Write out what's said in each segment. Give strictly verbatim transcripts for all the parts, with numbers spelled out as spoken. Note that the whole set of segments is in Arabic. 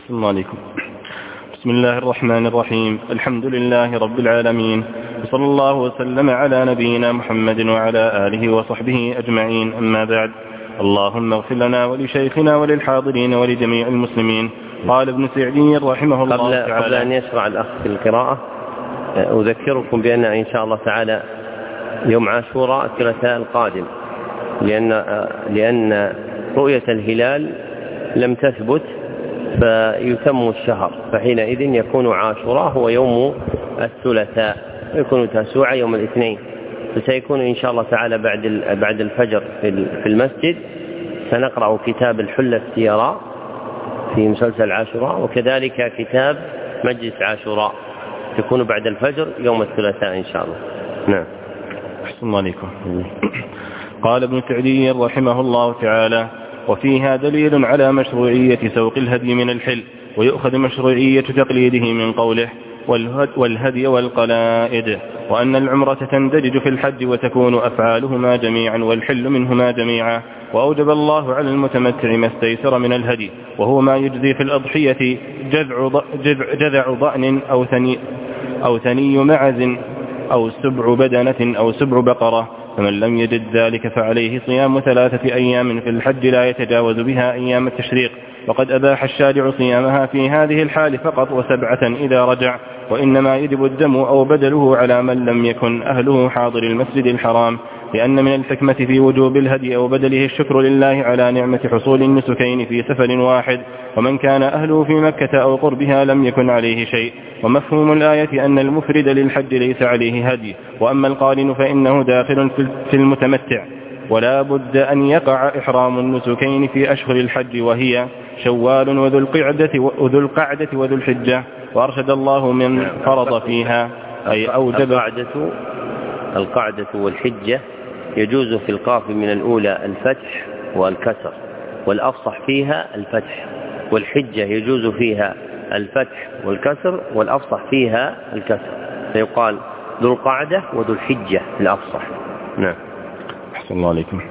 أحسن الله عليكم. بسم الله الرحمن الرحيم. الحمد لله رب العالمين، وصلى الله وسلم على نبينا محمد وعلى آله وصحبه أجمعين، أما بعد. اللهم اغفر لنا ولشيخنا وللحاضرين ولجميع المسلمين. قال ابن سعدي رحمه الله قبل تعالى. قبل أن يشرع الأخ في القراءة أذكركم بأن إن شاء الله تعالى يوم عاشوراء الثلاثاء القادم، لأن لأن رؤية الهلال لم تثبت فيتم الشهر، فحينئذ يكون عاشوراء هو يوم الثلاثاء، ويكون تاسوعا يوم الاثنين، فسيكون إن شاء الله تعالى بعد بعد الفجر في المسجد سنقرأ كتاب الحلة السيراء في مسلسل عاشوراء، وكذلك كتاب مجلس عاشوراء تكون بعد الفجر يوم الثلاثاء إن شاء الله. نعم. أحسن الله عليكم. قال ابن سعدي رحمه الله تعالى: وفيها دليل على مشروعية سوق الهدي من الحل، ويؤخذ مشروعية تقليده من قوله والهدي والقلائد، وأن العمرة تندرج في الحج وتكون أفعالهما جميعا والحل منهما جميعا. وأوجب الله على المتمتع ما استيسر من الهدي، وهو ما يجزي في الأضحية جذع, جذع ضأن أو ثني, أو ثني معز أو سبع بدنة أو سبع بقرة، فمن لم يجد ذلك فعليه صيام ثلاثة أيام في الحج لا يتجاوز بها أيام التشريق، وقد أباح الشارع صيامها في هذه الحال فقط، وسبعة إذا رجع، وإنما يجب الدم أو بدله على من لم يكن أهله حاضر المسجد الحرام، لأن من الحكمة في وجوب الهدي أو بدله الشكر لله على نعمة حصول النسكين في سفر واحد، ومن كان أهله في مكة أو قربها لم يكن عليه شيء. ومفهوم الآية أن المفرد للحج ليس عليه هدي، وأما القارن فإنه داخل في المتمتع، ولا بد أن يقع إحرام النسكين في أشهر الحج، وهي شوال وذو القعدة وذو القعدة وذو الحجة. وأرشد الله من فرض فيها أي أوجب. القعدة, القعدة والحجة يجوز في القاف من الأولى الفتح والكسر، والأفصح فيها الفتح، والحجة يجوز فيها الفتح والكسر، والأفصح فيها الكسر، فيقال ذو القعدة وذو الحجة الأفصح. نعم. أحسن الله عليكم.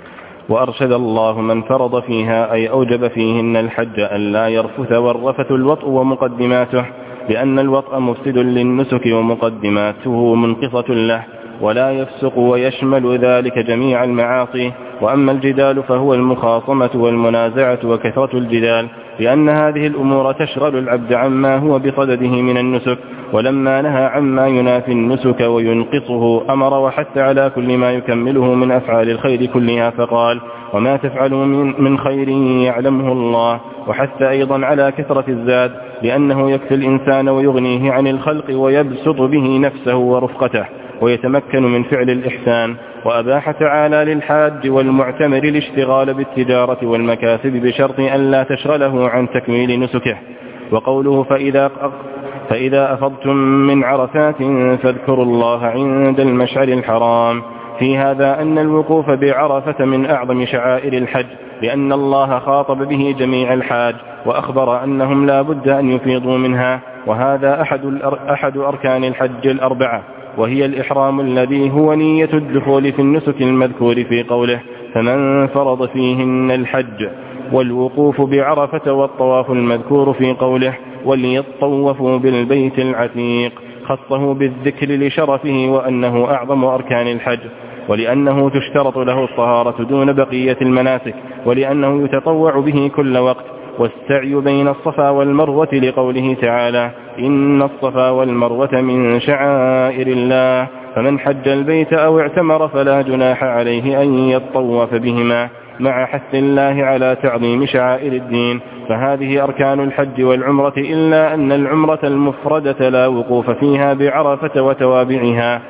وأرشد الله من فرض فيها أي أوجب فيهن الحج أن لا يرفث، والرفث الوطء ومقدماته، لأن الوطء مفسد للنسك ومقدماته منقصة له، ولا يفسق ويشمل ذلك جميع المعاصي. وأما الجدال فهو المخاصمة والمنازعة وكثرة الجدال، لأن هذه الأمور تشغل العبد عما هو بصدده من النسك، ولما نهى عما ينافي النسك وينقصه أمر وحث على كل ما يكمله من أفعال الخير كلها، فقال: وما تفعلوا من خير يعلمه الله. وحث أيضا على كثرة الزاد، لأنه يكفي الإنسان ويغنيه عن الخلق ويبسط به نفسه ورفقته، ويتمكن من فعل الإحسان. وأباح تعالى للحاج والمعتمر الاشتغال بالتجارة والمكاسب بشرط أن لا تشغله عن تكميل نسكه. وقوله فإذا فإذا أفضتم من عرفات فاذكروا الله عند المشعر الحرام، في هذا أن الوقوف بعرفة من أعظم شعائر الحج، لأن الله خاطب به جميع الحاج وأخبر أنهم لا بد أن يفيضوا منها، وهذا أحد, أحد أركان الحج الأربعة، وهي الإحرام الذي هو نية الدخول في النسك المذكور في قوله: فمن فرض فيهن الحج، والوقوف بعرفة، والطواف المذكور في قوله: وليطوفوا بالبيت العتيق، خصه بالذكر لشرفه وأنه أعظم أركان الحج، ولأنه تشترط له الطهارة دون بقية المناسك، ولأنه يتطوع به كل وقت. والسعي بين الصفا والمروة لقوله تعالى: إن الصفا والمروة من شعائر الله، فمن حج البيت أو اعتمر فلا جناح عليه أن يطوف بهما، مع حث الله على تعظيم شعائر الدين. فهذه أركان الحج والعمرة، إلا أن العمرة المفردة لا وقوف فيها بعرفة وتوابعها.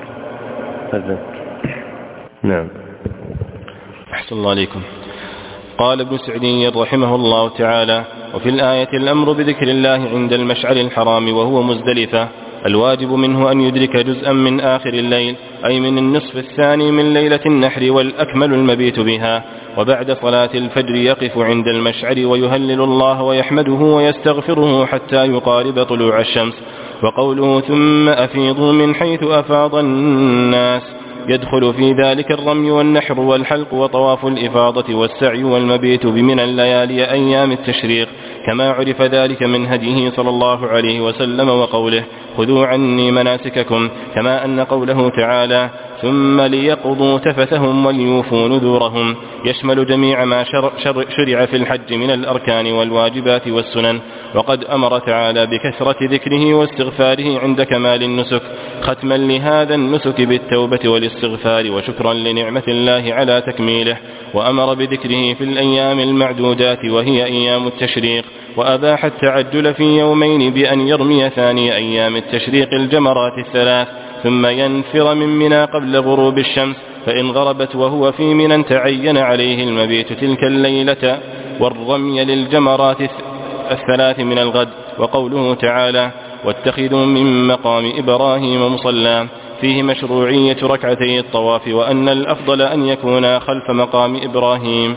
نعم. أحسن الله عليكم. قال ابن سعدي رحمه الله تعالى: وفي الآية الأمر بذكر الله عند المشعر الحرام وهو مزدلفة، الواجب منه أن يدرك جزءا من آخر الليل، أي من النصف الثاني من ليلة النحر، والأكمل المبيت بها، وبعد صلاة الفجر يقف عند المشعر ويهلل الله ويحمده ويستغفره حتى يقارب طلوع الشمس. وقوله ثم أفيضوا من حيث أفاض الناس، يدخل في ذلك الرمي والنحر والحلق وطواف الإفاضة والسعي والمبيت بمن الليالي أيام التشريق، كما عرف ذلك من هديه صلى الله عليه وسلم وقوله خذوا عني مناسككم، كما أن قوله تعالى ثم ليقضوا تفثهم وليوفوا نذورهم يشمل جميع ما شر شر شرع في الحج من الأركان والواجبات والسنن. وقد أمر تعالى بكثرة ذكره واستغفاره عند كمال النسك، ختما لهذا النسك بالتوبة والاستغفار وشكرا لنعمة الله على تكميله. وأمر بذكره في الأيام المعدودات وهي أيام التشريق، وأباح التعجل في يومين بأن يرمي ثاني أيام التشريق الجمرات الثلاث ثم ينفر من منى قبل غروب الشمس، فإن غربت وهو في منى تعين عليه المبيت تلك الليلة والرمي للجمرات الثلاث من الغد. وقوله تعالى واتخذوا من مقام إبراهيم مصلى فيه مشروعية ركعتي الطواف، وأن الأفضل أن يكون خلف مقام إبراهيم.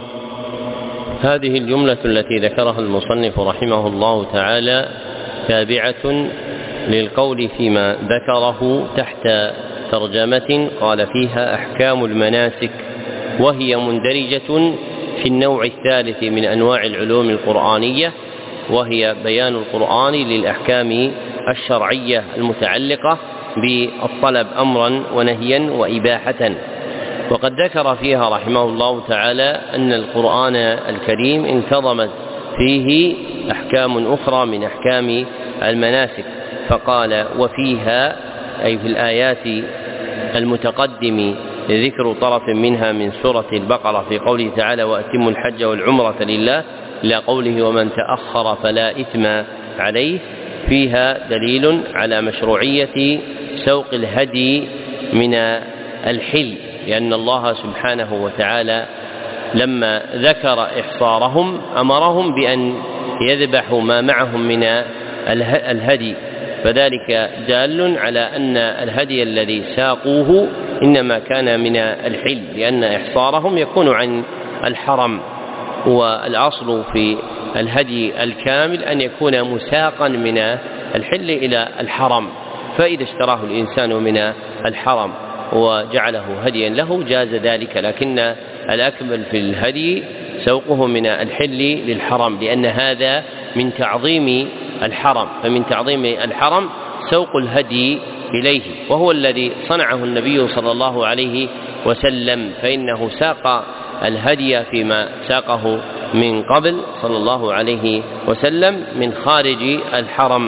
هذه الجملة التي ذكرها المصنف رحمه الله تعالى تابعة للقول فيما ذكره تحت ترجمة قال فيها أحكام المناسك، وهي مندرجة في النوع الثالث من أنواع العلوم القرآنية، وهي بيان القرآن للأحكام الشرعية المتعلقة بالطلب أمرا ونهيا وإباحة. وقد ذكر فيها رحمه الله تعالى أن القرآن الكريم انتظمت فيه أحكام أخرى من أحكام المناسك، فقال وفيها أي في الآيات المتقدم ذكر طرف منها من سورة البقرة في قوله تعالى وأتموا الحج والعمرة لله إلى قوله ومن تأخر فلا إثم عليه، فيها دليل على مشروعية سوق الهدي من الحل، لأن الله سبحانه وتعالى لما ذكر إحصارهم أمرهم بأن يذبحوا ما معهم من الهدي، فذلك دال على أن الهدي الذي ساقوه إنما كان من الحل، لأن إحصارهم يكون عن الحرم، والأصل في الهدي الكامل أن يكون مساقا من الحل إلى الحرم، فإذا اشتراه الإنسان من الحرم وجعله هديا له جاز ذلك، لكن الأكمل في الهدي سوقه من الحل للحرم، لأن هذا من تعظيم الحرم، فمن تعظيم الحرم سوق الهدي إليه، وهو الذي صنعه النبي صلى الله عليه وسلم، فإنه ساق الهدي فيما ساقه من قبل صلى الله عليه وسلم من خارج الحرم.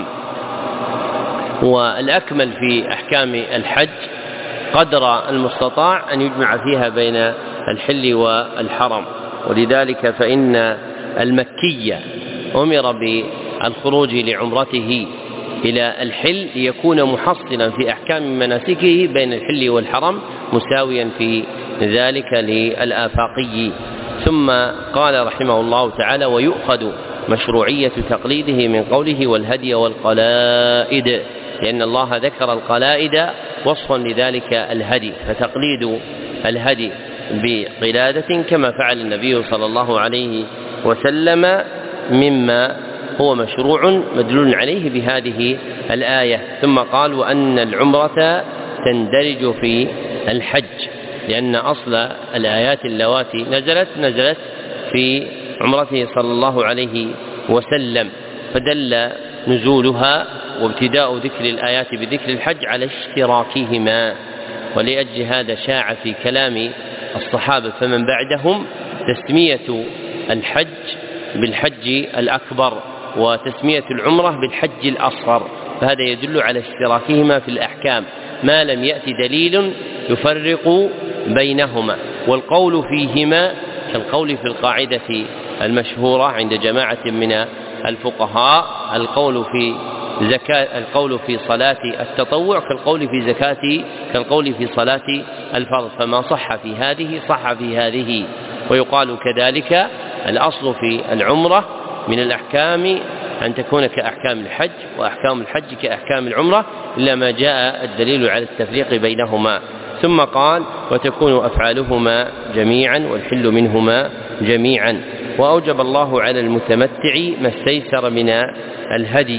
والأكمل في أحكام الحج قدر المستطاع أن يجمع فيها بين الحل والحرم، ولذلك فإن المكي أمر بالخروج لعمرته إلى الحل ليكون محصلا في أحكام مناسكه بين الحل والحرم مساويا في ذلك للآفاقي. ثم قال رحمه الله تعالى ويؤخذ مشروعية تقليده من قوله والهدي والقلائد، لأن الله ذكر القلائد وصفا لذلك الهدي، فتقليد الهدي بقلادة كما فعل النبي صلى الله عليه وسلم مما هو مشروع مدلول عليه بهذه الآية. ثم قال وأن العمرة تندرج في الحج، لأن أصل الآيات اللواتي نزلت نزلت في عمرته صلى الله عليه وسلم، فدل نزولها وابتداء ذكر الآيات بذكر الحج على اشتراكهما، ولأجل هذا شاع في كلام الصحابة فمن بعدهم تسمية الحج بالحج الأكبر وتسمية العمرة بالحج الأصغر، فهذا يدل على اشتراكهما في الأحكام ما لم يأتي دليل يفرق بينهما. والقول فيهما كالقول في القاعدة المشهورة عند جماعة من الفقهاء القول في زكاة القول في صلاة التطوع كالقول في زكاة كالقول في صلاة الفرض، فما صح في هذه صح في هذه. ويقال كذلك الأصل في العمرة من الأحكام أن تكون كأحكام الحج، وأحكام الحج كأحكام العمرة إلا ما جاء الدليل على التفريق بينهما. ثم قال وتكون أفعالهما جميعا والحل منهما جميعا. وأوجب الله على المتمتع ما استيسر من الهدي،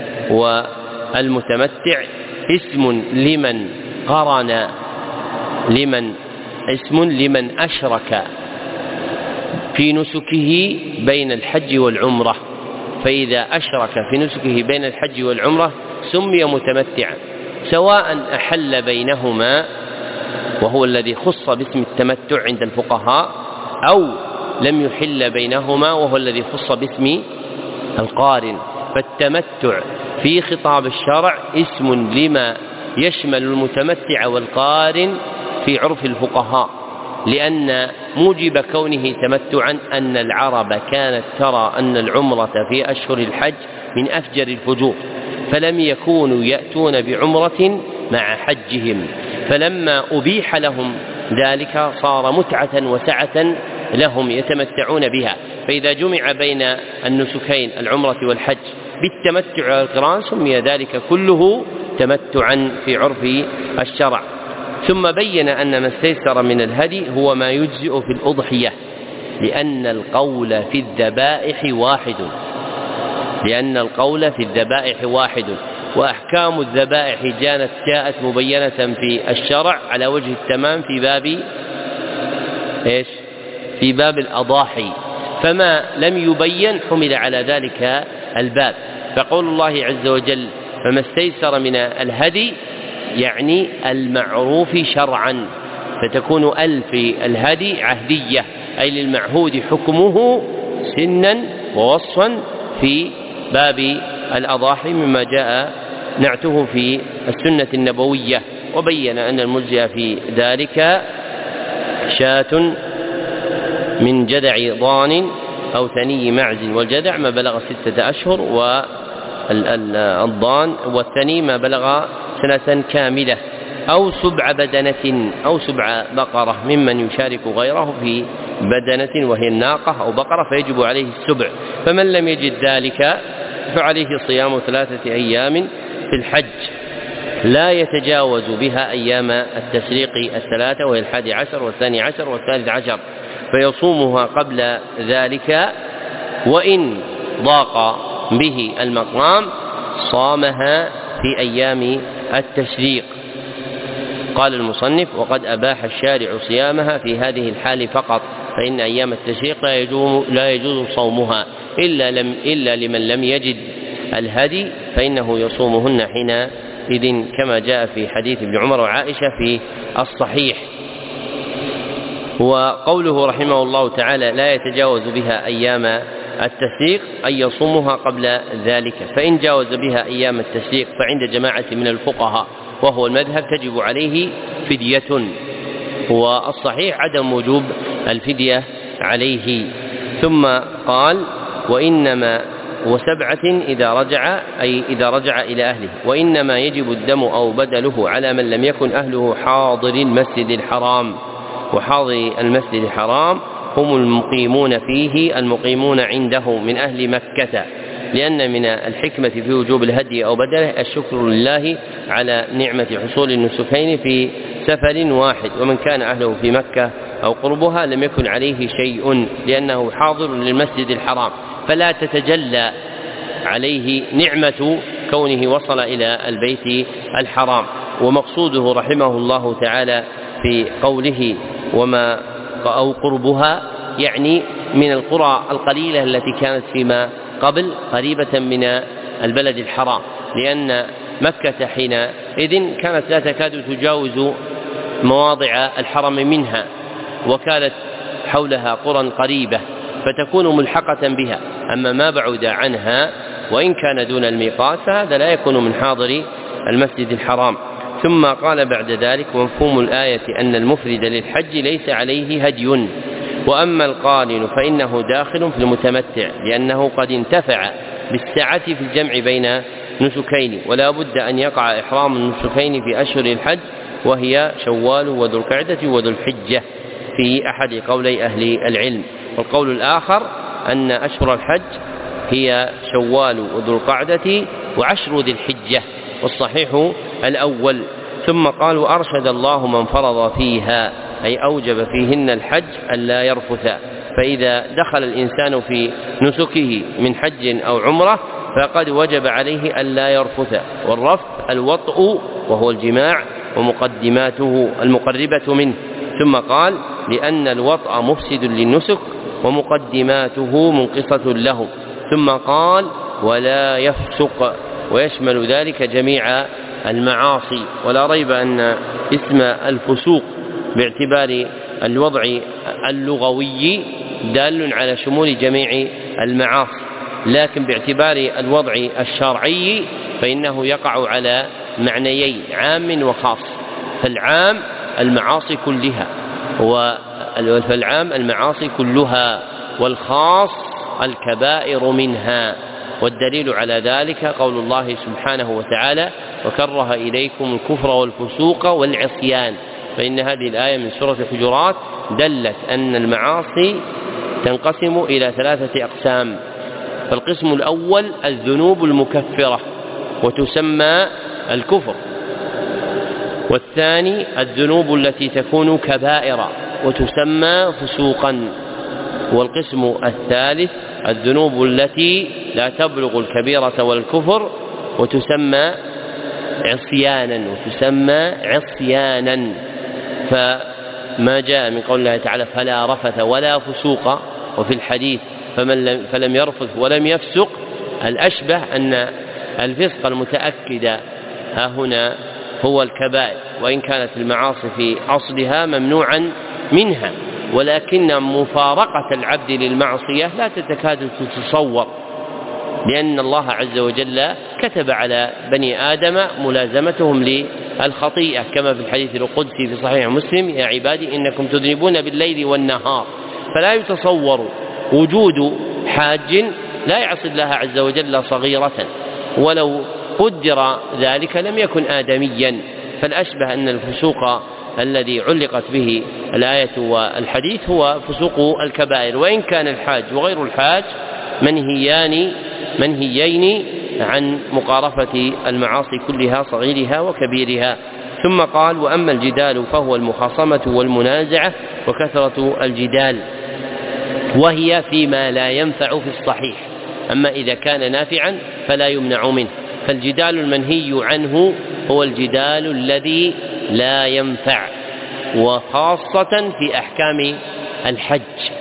والمتمتع اسم لمن قرن لمن اسم لمن أشرك في نسكه بين الحج والعمرة، فإذا أشرك في نسكه بين الحج والعمرة سمي متمتعا، سواء أحل بينهما وهو الذي خص باسم التمتع عند الفقهاء، أو لم يحل بينهما وهو الذي خص باسم القارن. فالتمتع في خطاب الشرع اسم لما يشمل المتمتع والقارن في عرف الفقهاء، لأن موجب كونه تمتعا أن العرب كانت ترى أن العمرة في أشهر الحج من أفجر الفجور، فلم يكونوا يأتون بعمرة مع حجهم، فلما أبيح لهم ذلك صار متعة وسعة لهم يتمتعون بها. فإذا جمع بين النسكين العمرة والحج بالتمتع والقران سمي ذلك كله تمتعا في عرف الشرع. ثم بين أن ما استيسر من الهدي هو ما يجزئ في الأضحية، لأن القول في الذبائح واحد لأن القول في الذبائح واحد وأحكام الذبائح جاءت جاءت مبينة في الشرع على وجه التمام في باب إيش؟ في باب الأضاحي، فما لم يبين حمل على ذلك الباب. فقول الله عز وجل فما استيسر من الهدي يعني المعروف شرعا، فتكون ألف الهدي عهدية أي للمعهود حكمه سنا ووصفا في باب الأضاحي، مما جاء نعته في السنة النبوية. وبين أن المجزئ في ذلك شاة من جدع ضان أو ثني معز، والجدع ما بلغ ستة أشهر، والضان والثني ما بلغ سنة كاملة، أو سبع بدنة أو سبع بقرة ممن يشارك غيره في بدنة وهي الناقة أو بقرة فيجب عليه السبع. فمن لم يجد ذلك فعليه صيام ثلاثة أيام في الحج لا يتجاوز بها أيام التشريق الثلاثة، وهي الحادي عشر والثاني عشر والثالث عشر، فيصومها قبل ذلك، وإن ضاق به المقام صامها في أيام التشريق. قال المصنف وقد أباح الشارع صيامها في هذه الحال فقط، فإن أيام التشريق لا يجوز, لا يجوز صومها إلا, لم إلا لمن لم يجد الهدي، فإنه يصومهن حينئذ كما جاء في حديث ابن عمر وعائشة في الصحيح. وقوله رحمه الله تعالى لا يتجاوز بها أيام التشريق أي يصومها قبل ذلك، فإن جاوز بها أيام التشريق فعند جماعة من الفقهاء وهو المذهب تجب عليه فدية، والصحيح عدم وجوب الفدية عليه. ثم قال وإنما وسبعة إذا رجع أي إذا رجع إلى أهله، وإنما يجب الدم أو بدله على من لم يكن أهله حاضر المسجد الحرام، وحاضر المسجد الحرام هم المقيمون فيه المقيمون عنده من أهل مكة، لأن من الحكمة في وجوب الهدي أو بدله الشكر لله على نعمة حصول النسكين في سفر واحد، ومن كان أهله في مكة أو قربها لم يكن عليه شيء لأنه حاضر للمسجد الحرام، فلا تتجلى عليه نعمة كونه وصل إلى البيت الحرام. ومقصوده رحمه الله تعالى في قوله وما أو قربها يعني من القرى القليلة التي كانت فيما قبل قريبة من البلد الحرام، لأن مكة حينئذ كانت لا تكاد تجاوز مواضع الحرم منها، وكانت حولها قرى قريبة فتكون ملحقة بها. أما ما بعد عنها وإن كان دون الميقات فهذا لا يكون من حاضر المسجد الحرام. ثم قال بعد ذلك ومفهوم الآية أن المفرد للحج ليس عليه هدي، وأما القارن فإنه داخل في المتمتع لأنه قد انتفع بالسعة في الجمع بين نسكين، ولا بد أن يقع إحرام النسكين في أشهر الحج وهي شوال وذو القعدة وذو الحجة في أحد قولي أهل العلم. والقول الآخر أن أشهر الحج هي شوال وذو القعدة وعشر ذي الحجة، والصحيح الأول. ثم قال وأرشد الله من فرض فيها أي أوجب فيهن الحج ألا يرفث، فإذا دخل الإنسان في نسكه من حج أو عمرة فقد وجب عليه ألا يرفث. والرفث الوطء وهو الجماع ومقدماته المقربة منه. ثم قال لأن الوطء مفسد للنسك ومقدماته منقصة له، ثم قال ولا يفسق، ويشمل ذلك جميع المعاصي. ولا ريب أن اسم الفسوق باعتبار الوضع اللغوي دال على شمول جميع المعاصي، لكن باعتبار الوضع الشرعي فإنه يقع على معنيين عام وخاص. فالعام المعاصي كلها فالعام المعاصي كلها والخاص الكبائر منها. والدليل على ذلك قول الله سبحانه وتعالى وكره إليكم الكفر والفسوق والعصيان. فإن هذه الآية من سورة الحجرات دلت أن المعاصي تنقسم إلى ثلاثة أقسام. فالقسم الأول الذنوب المكفرة وتسمى الكفر، والثاني الذنوب التي تكون كبائر وتسمى فسوقا، والقسم الثالث الذنوب التي لا تبلغ الكبيرة والكفر وتسمى عصيانا وتسمى عصيانا. فما جاء من قول الله تعالى فلا رفث ولا فسوق، وفي الحديث فمن لم فلم يرفث ولم يفسق، الأشبه أن الفسق المتأكد ها هنا هو الكبائر، وإن كانت المعاصي في أصلها ممنوعا منها، ولكن مفارقة العبد للمعصية لا تتكاد تتصور، لأن الله عز وجل كتب على بني آدم ملازمتهم للخطيئة كما في الحديث القدسي في صحيح مسلم يا عبادي إنكم تذنبون بالليل والنهار. فلا يتصور وجود حاج لا يعصي الله عز وجل صغيرة، ولو قدر ذلك لم يكن آدميا. فالأشبه أن الفسوق الذي علقت به الآية والحديث هو فسوق الكبائر، وإن كان الحاج وغير الحاج منهيان منهيين عن مقارفة المعاصي كلها صغيرها وكبيرها. ثم قال وأما الجدال فهو المخاصمة والمنازعة وكثرة الجدال، وهي فيما لا ينفع في الصحيح، أما إذا كان نافعا فلا يمنع منه. فالجدال المنهي عنه هو الجدال الذي لا ينفع، وخاصة في أحكام الحج،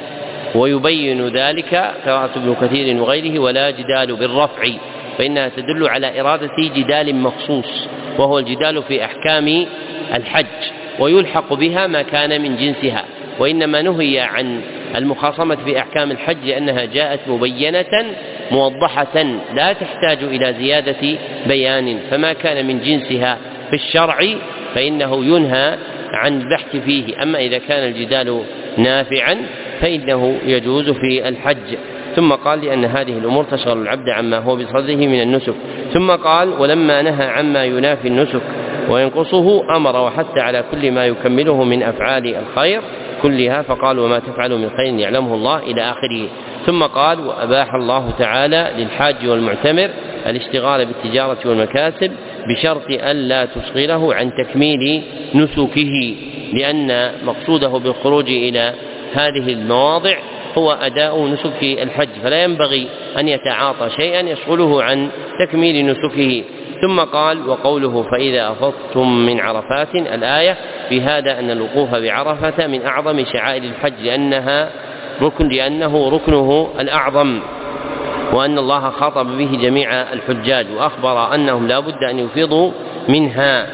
ويبين ذلك قراءة ابن كثير وغيره ولا جدال بالرفع، فإنها تدل على إرادة جدال مخصوص وهو الجدال في أحكام الحج، ويلحق بها ما كان من جنسها. وإنما نهي عن المخاصمة في أحكام الحج لأنها جاءت مبينة موضحة لا تحتاج إلى زيادة بيان، فما كان من جنسها في الشرع فإنه ينهى عن البحث فيه. أما إذا كان الجدال نافعا فإنه يجوز في الحج. ثم قال لأن هذه الأمور تشغل العبد عما هو بصدره من النسك. ثم قال ولما نهى عما ينافي النسك وينقصه أمر وحتى على كل ما يكمله من أفعال الخير كلها، فقال وما تفعلوا من خير يعلمه الله إلى آخره. ثم قال وأباح الله تعالى للحاج والمعتمر الاشتغال بالتجارة والمكاسب بشرط ألا تشغله عن تكميل نسكه، لأن مقصوده بالخروج إلى هذه المواضع هو أداء نسك الحج، فلا ينبغي أن يتعاطى شيئا يشغله عن تكميل نسكه. ثم قال وقوله فإذا أفضتم من عرفات، الآية في هذا أن الوقوف بعرفة من أعظم شعائر الحج لأنها ركن لأنه ركنه الأعظم، وأن الله خاطب به جميع الحجاج وأخبر أنهم لا بد أن يفيضوا منها،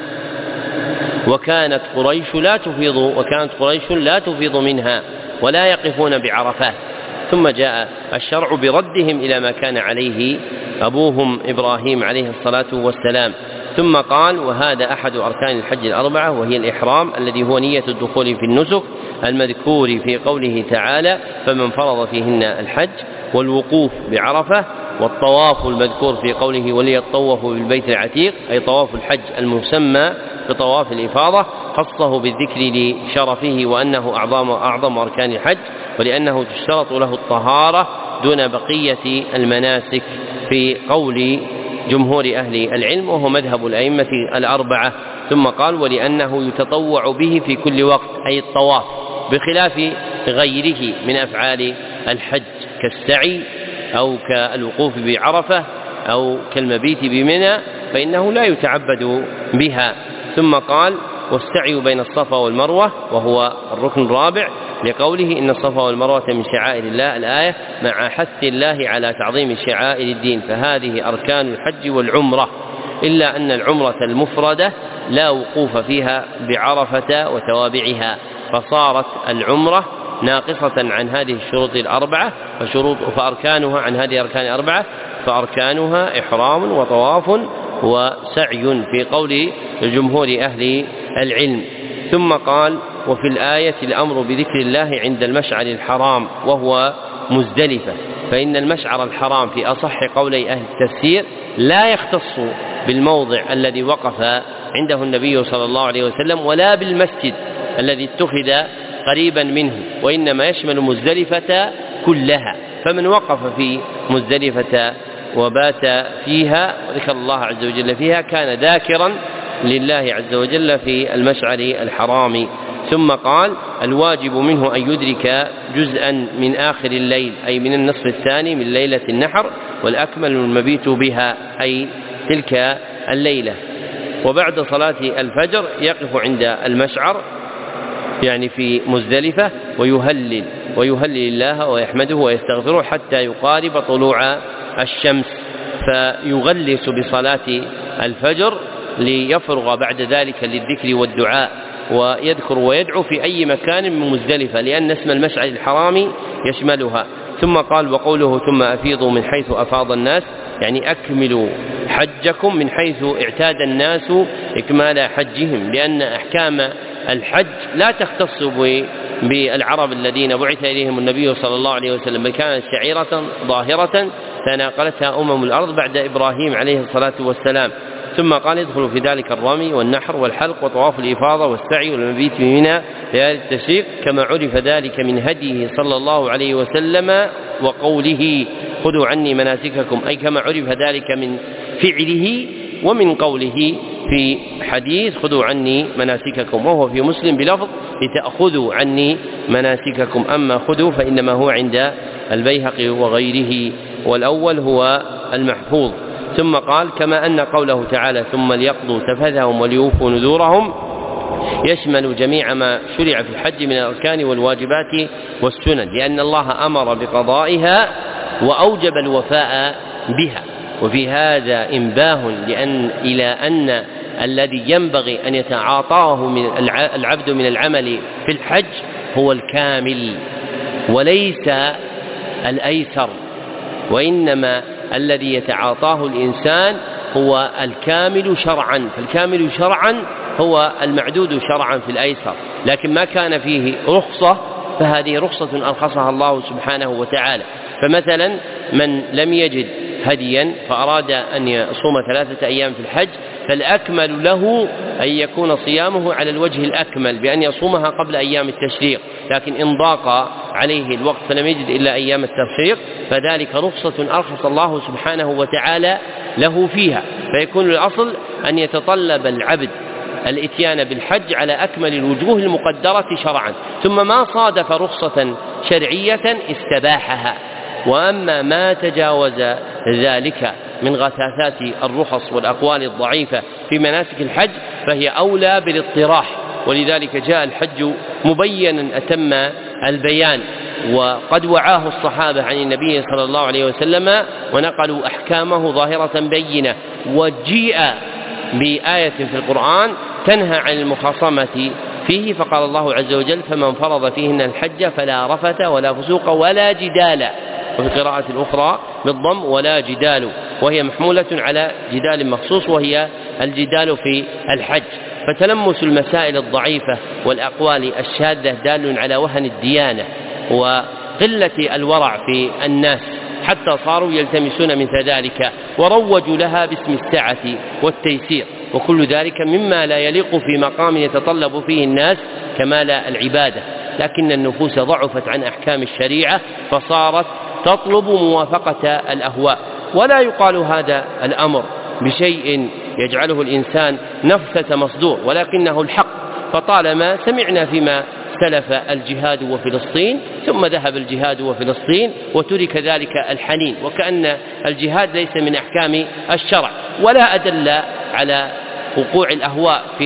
وكانت قريش لا تفيض وكانت قريش لا تفيض منها ولا يقفون بعرفات. ثم جاء الشرع بردهم إلى ما كان عليه أبوهم إبراهيم عليه الصلاة والسلام. ثم قال وهذا أحد أركان الحج الأربعة، وهي الإحرام الذي هو نية الدخول في النسك المذكور في قوله تعالى فمن فرض فيهن الحج، والوقوف بعرفة، والطواف المذكور في قوله وليطوفوا بالبيت العتيق، أي طواف الحج المسمى بطواف الإفاضة، خصه بالذكر لشرفه وأنه أعظم أعظم أركان الحج، ولأنه تشترط له الطهارة دون بقية المناسك في قول جمهور أهل العلم، وهو مذهب الأئمة الأربعة. ثم قال ولأنه يتطوع به في كل وقت، أي الطواف، بخلاف غيره من أفعال الحج كالسعي أو كالوقوف بعرفة أو كالمبيت بمنى، فإنه لا يتعبد بها. ثم قال والسعي بين الصفا والمروة وهو الركن الرابع، لقوله إن الصفا والمروة من شعائر الله الآية، مع حث الله على تعظيم شعائر الدين، فهذه أركان الحج والعمرة، إلا أن العمرة المفردة لا وقوف فيها بعرفة وتوابعها، فصارت العمرة ناقصة عن هذه الشروط الأربعة، فشروط فأركانها عن هذه الأركان الأربعة فأركانها إحرام وطواف وسعي في قول جمهور أهل العلم. ثم قال: وفي الآية الأمر بذكر الله عند المشعر الحرام وهو مزدلفة، فإن المشعر الحرام في أصح قولي أهل التفسير لا يختص بالموضع الذي وقف عنده النبي صلى الله عليه وسلم ولا بالمسجد الذي اتخذ قريبا منه، وإنما يشمل مزدلفة كلها، فمن وقف في مزدلفة وبات فيها وذكر الله عز وجل فيها كان ذاكرا لله عز وجل في المشعر الحرام. ثم قال: الواجب منه أن يدرك جزءا من آخر الليل، أي من النصف الثاني من ليلة النحر، والأكمل المبيت بها، أي تلك الليلة. وبعد صلاة الفجر يقف عند المشعر يعني في مزدلفة ويهلل ويهلل الله ويحمده ويستغفره حتى يقارب طلوع الشمس، فيغلس بصلاة الفجر ليفرغ بعد ذلك للذكر والدعاء، ويذكر ويدعو في أي مكان من مزدلفة، لأن اسم المشعر الحرام يشملها. ثم قال: وقوله ثم أفيضوا من حيث أفاض الناس، يعني أكملوا حجكم من حيث اعتاد الناس إكمال حجهم، لأن أحكام الحج لا تختص بالعرب الذين بعث إليهم النبي صلى الله عليه وسلم، بل كانت شعيرة ظاهرة تناقلتها أمم الأرض بعد إبراهيم عليه الصلاة والسلام. ثم قال: يدخل في ذلك الرمي والنحر والحلق وطواف الإفاضة والسعي والمبيت بمنى ليالي التشريق، كما عرف ذلك من هديه صلى الله عليه وسلم وقوله: خذوا عني مناسككم، أي كما عرف ذلك من فعله ومن قوله في حديث خذوا عني مناسككم، وهو في مسلم بلفظ لتأخذوا عني مناسككم، أما خذوا فإنما هو عند البيهقي وغيره، والأول هو المحفوظ. ثم قال: كما أن قوله تعالى ثم ليقضوا تفثهم وليوفوا نذورهم يشمل جميع ما شرع في الحج من الأركان والواجبات والسنن، لأن الله أمر بقضائها وأوجب الوفاء بها. وفي هذا إنباه لأن إلى أن الذي ينبغي أن يتعاطاه من العبد من العمل في الحج هو الكامل وليس الأيسر، وإنما الذي يتعاطاه الإنسان هو الكامل شرعا، فالكامل شرعا هو المعدود شرعا في الأيسر، لكن ما كان فيه رخصة فهذه رخصة أرخصها الله سبحانه وتعالى. فمثلا من لم يجد هديا فأراد أن يصوم ثلاثة أيام في الحج، فالأكمل له أن يكون صيامه على الوجه الأكمل بأن يصومها قبل أيام التشريق، لكن إن ضاق عليه الوقت فلم يجد إلا أيام التشريق فذلك رخصة أرخص الله سبحانه وتعالى له فيها، فيكون الأصل أن يتطلب العبد الاتيان بالحج على أكمل الوجوه المقدرة شرعا، ثم ما صادف رخصة شرعية استباحها. وأما ما تجاوز ذلك من غثاثات الرخص والأقوال الضعيفة في مناسك الحج فهي أولى بالاطراح، ولذلك جاء الحج مبينا أتم البيان، وقد وعاه الصحابة عن النبي صلى الله عليه وسلم ونقلوا أحكامه ظاهرة بينة، وجيء بآية في القرآن تنهى عن المخاصمة فيه، فقال الله عز وجل: فمن فرض فيهن الحج فلا رفث ولا فسوق ولا جدال، وفي قراءة الأخرى بالضم ولا جدال، وهي محمولة على جدال مخصوص وهي الجدال في الحج. فتلمس المسائل الضعيفة والأقوال الشاذة دال على وهن الديانة وقلة الورع في الناس، حتى صاروا يلتمسون مثل ذلك وروجوا لها باسم السعة والتيسير، وكل ذلك مما لا يليق في مقام يتطلب فيه الناس كمال العبادة. لكن النفوس ضعفت عن أحكام الشريعة فصارت تطلب موافقة الأهواء، ولا يقال هذا الأمر بشيء يجعله الإنسان نفسة مصدور، ولكنه الحق. فطالما سمعنا فيما سلف الجهاد وفلسطين ثم ذهب الجهاد وفلسطين وترك ذلك الحنين، وكأن الجهاد ليس من أحكام الشرع، ولا أدل على وقوع الأهواء في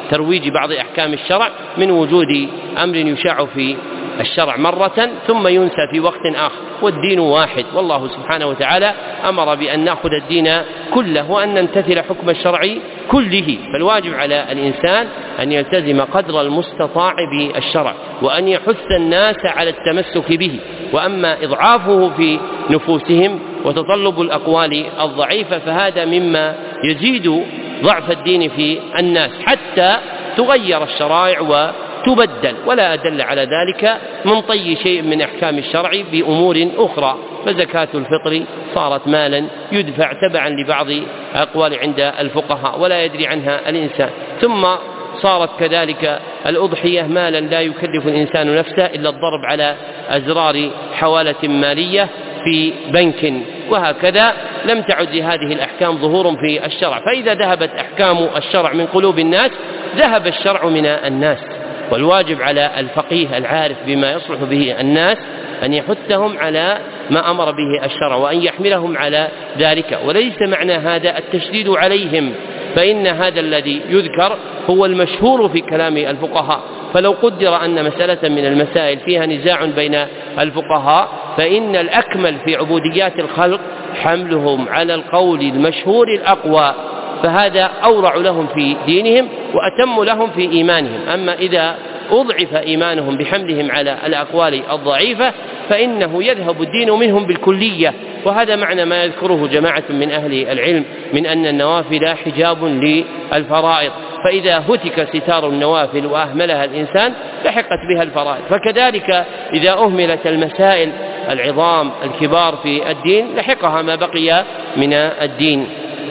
ترويج بعض أحكام الشرع من وجود أمر يشاع في الشرع مرة ثم ينسى في وقت آخر، والدين واحد، والله سبحانه وتعالى أمر بأن نأخذ الدين كله وأن نمتثل حكم الشرع كله. فالواجب على الإنسان أن يلتزم قدر المستطاع بالشرع وأن يحث الناس على التمسك به، وأما إضعافه في نفوسهم وتطلب الأقوال الضعيفة فهذا مما يزيد ضعف الدين في الناس حتى تغير الشرائع وتبدل، ولا أدل على ذلك من طي شيء من أحكام الشرع بأمور أخرى. فزكاة الفطر صارت مالا يدفع تبعا لبعض أقوال عند الفقهاء ولا يدري عنها الإنسان، ثم صارت كذلك الأضحية مالا لا يكلف الإنسان نفسه إلا الضرب على أزرار حوالة مالية في بنك، وهكذا لم تعد لهذه الأحكام ظهور في الشرع. فإذا ذهبت أحكام الشرع من قلوب الناس ذهب الشرع من الناس، والواجب على الفقيه العارف بما يصلح به الناس أن يحثهم على ما أمر به الشرع وأن يحملهم على ذلك، وليس معنى هذا التشديد عليهم، فإن هذا الذي يذكر هو المشهور في كلام الفقهاء. فلو قدر أن مسألة من المسائل فيها نزاع بين الفقهاء فإن الأكمل في عبوديات الخلق حملهم على القول المشهور الأقوى، فهذا أورع لهم في دينهم وأتم لهم في إيمانهم. أما إذا أضعف إيمانهم بحملهم على الأقوال الضعيفة فإنه يذهب الدين منهم بالكلية، وهذا معنى ما يذكره جماعة من أهل العلم من أن النوافل حجاب للفرائض، فإذا هتك ستار النوافل وأهملها الإنسان لحقت بها الفرائض. فكذلك إذا أهملت المسائل العظام الكبار في الدين لحقها ما بقي من الدين.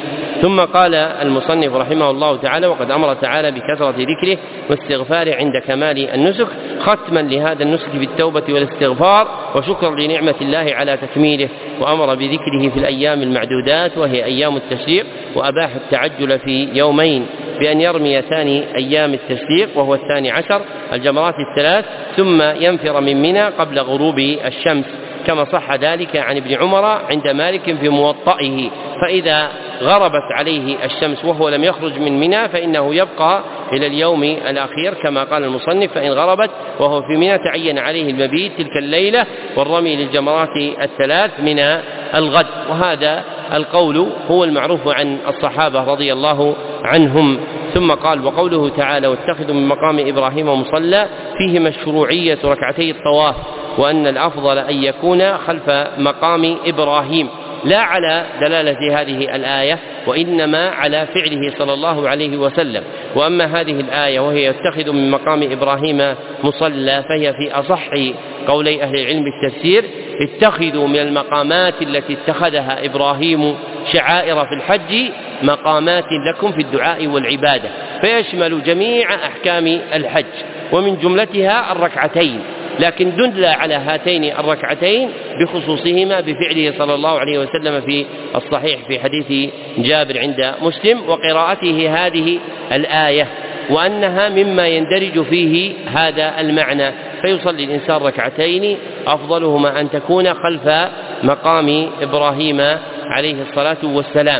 ثم قال المصنف رحمه الله تعالى: وقد أمر تعالى بكثرة ذكره واستغفاره عند كمال النسك ختما لهذا النسك بالتوبة والاستغفار وشكرا لنعمة الله على تكميله، وأمر بذكره في الأيام المعدودات وهي أيام التشريق، وأباح التعجل في يومين بأن يرمي ثاني أيام التشريق وهو الثاني عشر الجمرات الثلاث ثم ينفر من منى قبل غروب الشمس، كما صح ذلك عن ابن عمر عند مالك في موطئه. فإذا غربت عليه الشمس وهو لم يخرج من منى فإنه يبقى إلى اليوم الأخير كما قال المصنف، فإن غربت وهو في منى تعين عليه المبيت تلك الليلة والرمي للجمرات الثلاث من الغد، وهذا القول هو المعروف عن الصحابة رضي الله عنهم. ثم قال: وقوله تعالى: واتخذوا من مقام إبراهيم مصلى فيه مشروعية ركعتي الطواف، وأن الأفضل أن يكون خلف مقام إبراهيم، لا على دلالة هذه الآية وإنما على فعله صلى الله عليه وسلم. وأما هذه الآية وهي يتخذ من مقام إبراهيم مصلى فهي في أصح قولي أهل العلم بالتفسير: اتخذوا من المقامات التي اتخذها إبراهيم شعائر في الحج مقامات لكم في الدعاء والعبادة، فيشمل جميع أحكام الحج ومن جملتها الركعتين، لكن دل على هاتين الركعتين بخصوصهما بفعله صلى الله عليه وسلم في الصحيح في حديث جابر عند مسلم وقراءته هذه الآية، وأنها مما يندرج فيه هذا المعنى، فيصلي الإنسان ركعتين أفضلهما أن تكون خلف مقام إبراهيم عليه الصلاة والسلام.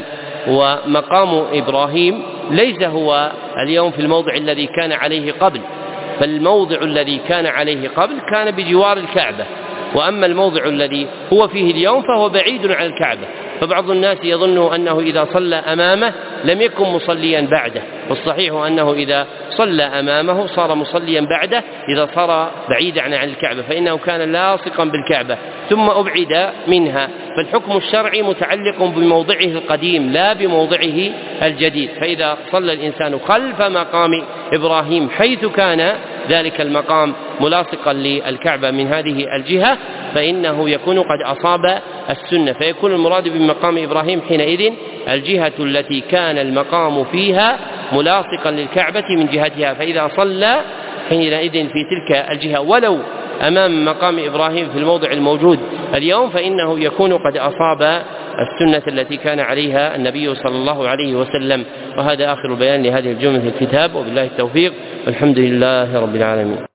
ومقام إبراهيم ليس هو اليوم في الموضع الذي كان عليه قبل، فالموضع الذي كان عليه قبل كان بجوار الكعبة، وأما الموضع الذي هو فيه اليوم فهو بعيد عن الكعبة، فبعض الناس يظن أنه إذا صلى أمامه لم يكن مصليا بعده، والصحيح أنه إذا صلى أمامه صار مصليا بعده إذا صار بعيدا عن الكعبة، فإنه كان لاصقا بالكعبة ثم أبعد منها، فالحكم الشرعي متعلق بموضعه القديم لا بموضعه الجديد. فإذا صلى الإنسان خلف مقام إبراهيم حيث كان ذلك المقام ملاصقا للكعبة من هذه الجهة فإنه يكون قد أصاب السنة، فيكون المراد بمقام إبراهيم حينئذ الجهة التي كان المقام فيها ملاصقا للكعبة من جهتها، فإذا صلى حينئذ في تلك الجهة ولو أمام مقام إبراهيم في الموضع الموجود اليوم فإنه يكون قد أصاب السنة التي كان عليها النبي صلى الله عليه وسلم. وهذا آخر بيان لهذه الجملة في الكتاب، وبالله التوفيق، والحمد لله رب العالمين.